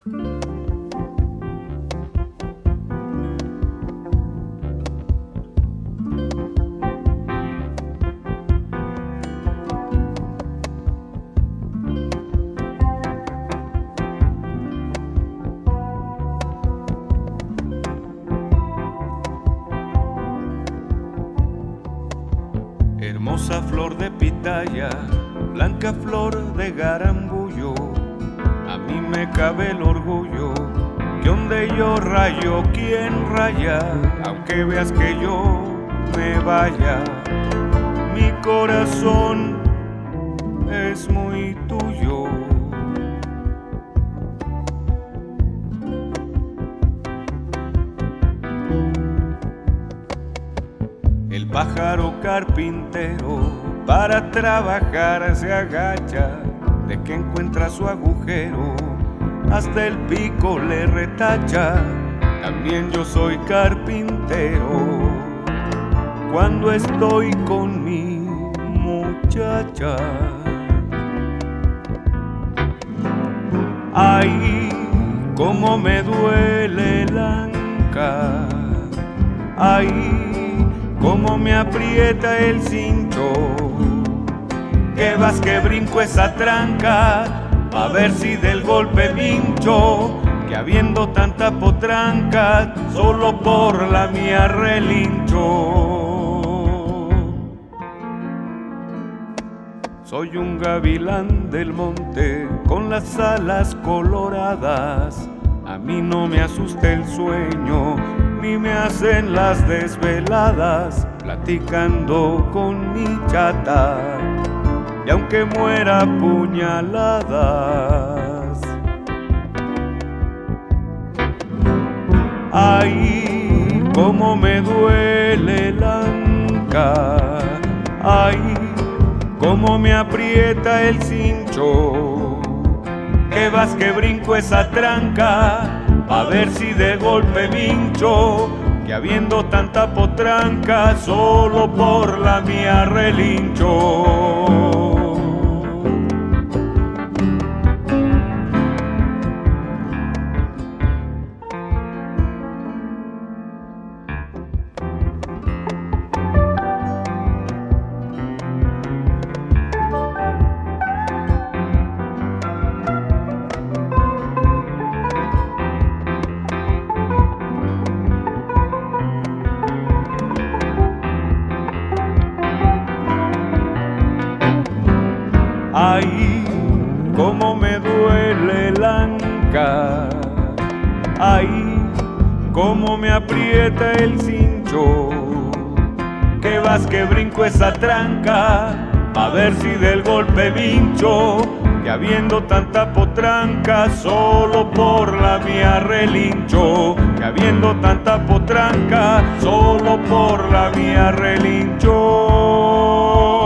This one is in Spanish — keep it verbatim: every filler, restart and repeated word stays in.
Hermosa flor de pitaya, blanca flor de garambullo, a mí me cabe el orgullo que donde yo rayo, ¿quién raya? Aunque veas que yo me vaya, mi corazón es muy tuyo. El pájaro carpintero para trabajar se agacha, de que encuentra su agujero hasta el pico le retacha. También yo soy carpintero cuando estoy con mi muchacha. Ay, cómo me duele el anca, ay, cómo me aprieta el cincho, que vas que brinco esa tranca, a ver si del golpe vincho, que habiendo tanta potranca, solo por la mía relincho. Soy un gavilán del monte con las alas coloradas, a mí no me asusta el sueño, ni me hacen las desveladas, platicando con mi chata, y aunque muera a puñaladas. Ay, cómo me duele el anca, ay, cómo me aprieta el cincho, que vas que brinco esa tranca, a ver si de golpe vincho, que habiendo tanta potranca, solo por la mía relincho. Ay, cómo me duele el anca, ay, cómo me aprieta el cincho, que vas que brinco esa tranca, a ver si del golpe vincho, que habiendo tanta potranca, solo por la mía relincho, que habiendo tanta potranca, solo por la mía relincho.